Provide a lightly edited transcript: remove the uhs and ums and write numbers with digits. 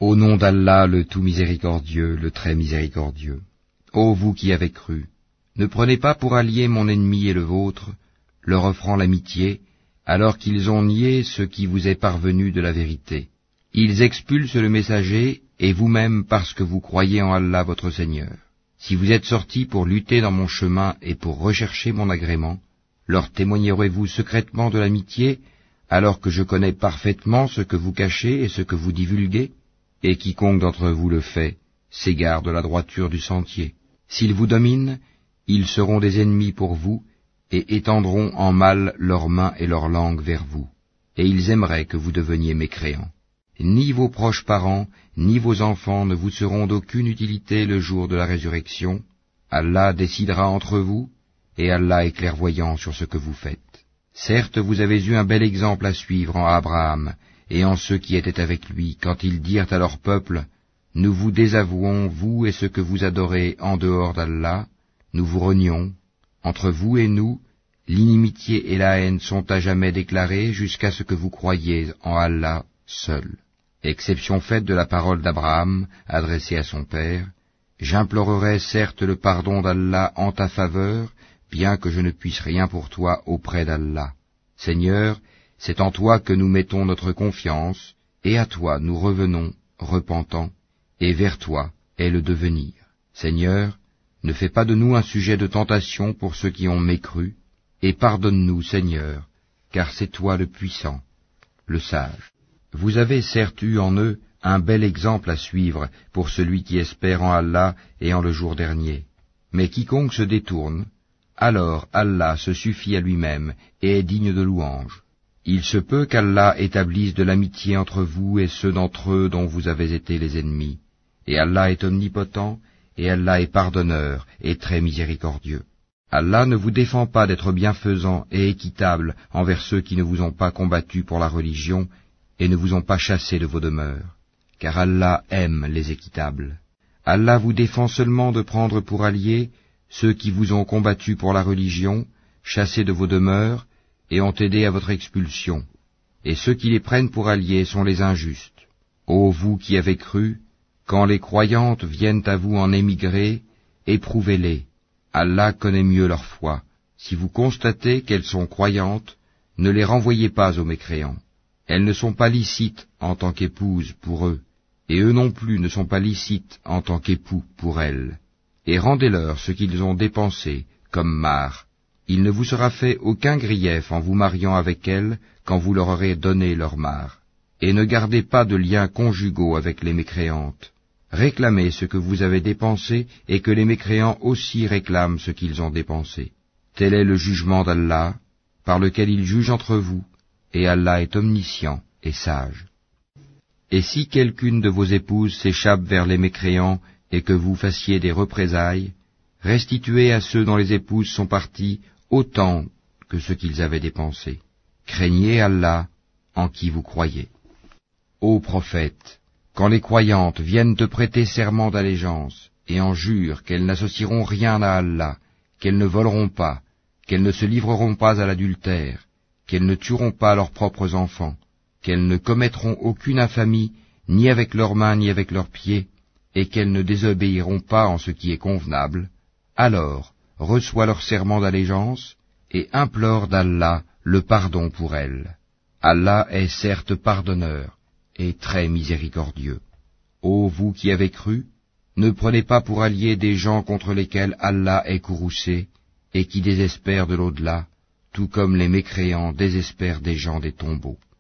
Au nom d'Allah, le tout miséricordieux, le très miséricordieux. Ô vous qui avez cru, ne prenez pas pour allié mon ennemi et le vôtre, leur offrant l'amitié, alors qu'ils ont nié ce qui vous est parvenu de la vérité. Ils expulsent le messager, et vous-même parce que vous croyez en Allah votre Seigneur. Si vous êtes sortis pour lutter dans mon chemin et pour rechercher mon agrément, leur témoignerez-vous secrètement de l'amitié, alors que je connais parfaitement ce que vous cachez et ce que vous divulguez? Et quiconque d'entre vous le fait, s'égare de la droiture du sentier. S'ils vous dominent, ils seront des ennemis pour vous, et étendront en mal leurs mains et leurs langues vers vous. Et ils aimeraient que vous deveniez mécréants. Ni vos proches parents, ni vos enfants ne vous seront d'aucune utilité le jour de la résurrection. Allah décidera entre vous, et Allah est clairvoyant sur ce que vous faites. Certes, vous avez eu un bel exemple à suivre en Abraham, et en ceux qui étaient avec lui, quand ils dirent à leur peuple, « Nous vous désavouons, vous et ce que vous adorez en dehors d'Allah, nous vous renions. Entre vous et nous, l'inimitié et la haine sont à jamais déclarées jusqu'à ce que vous croyiez en Allah seul. » Exception faite de la parole d'Abraham, adressée à son père, « J'implorerai certes le pardon d'Allah en ta faveur, bien que je ne puisse rien pour toi auprès d'Allah. Seigneur, c'est en toi que nous mettons notre confiance, et à toi nous revenons, repentants, et vers toi est le devenir. Seigneur, ne fais pas de nous un sujet de tentation pour ceux qui ont mécru, et pardonne-nous, Seigneur, car c'est toi le puissant, le sage. Vous avez certes eu en eux un bel exemple à suivre pour celui qui espère en Allah et en le jour dernier. Mais quiconque se détourne, alors Allah se suffit à lui-même et est digne de louange. Il se peut qu'Allah établisse de l'amitié entre vous et ceux d'entre eux dont vous avez été les ennemis. Et Allah est omnipotent, et Allah est pardonneur et très miséricordieux. Allah ne vous défend pas d'être bienfaisant et équitable envers ceux qui ne vous ont pas combattu pour la religion et ne vous ont pas chassé de vos demeures, car Allah aime les équitables. Allah vous défend seulement de prendre pour alliés ceux qui vous ont combattu pour la religion, chassés de vos demeures, et ont aidé à votre expulsion, et ceux qui les prennent pour alliés sont les injustes. Ô vous qui avez cru, quand les croyantes viennent à vous en émigrer, éprouvez-les. Allah connaît mieux leur foi. Si vous constatez qu'elles sont croyantes, ne les renvoyez pas aux mécréants. Elles ne sont pas licites en tant qu'épouses pour eux, et eux non plus ne sont pas licites en tant qu'époux pour elles. Et rendez-leur ce qu'ils ont dépensé comme marre. Il ne vous sera fait aucun grief en vous mariant avec elles quand vous leur aurez donné leur marre. Et ne gardez pas de liens conjugaux avec les mécréantes. Réclamez ce que vous avez dépensé et que les mécréants aussi réclament ce qu'ils ont dépensé. Tel est le jugement d'Allah, par lequel il juge entre vous, et Allah est omniscient et sage. Et si quelqu'une de vos épouses s'échappe vers les mécréants et que vous fassiez des représailles, restituez à ceux dont les épouses sont parties autant que ce qu'ils avaient dépensé. Craignez Allah en qui vous croyez. Ô prophète, quand les croyantes viennent te prêter serment d'allégeance et en jurent qu'elles n'associeront rien à Allah, qu'elles ne voleront pas, qu'elles ne se livreront pas à l'adultère, qu'elles ne tueront pas leurs propres enfants, qu'elles ne commettront aucune infamie, ni avec leurs mains ni avec leurs pieds, et qu'elles ne désobéiront pas en ce qui est convenable, alors reçois leur serment d'allégeance et implore d'Allah le pardon pour elles. Allah est certes pardonneur et très miséricordieux. Ô vous qui avez cru, ne prenez pas pour alliés des gens contre lesquels Allah est courroucé et qui désespèrent de l'au-delà, tout comme les mécréants désespèrent des gens des tombeaux.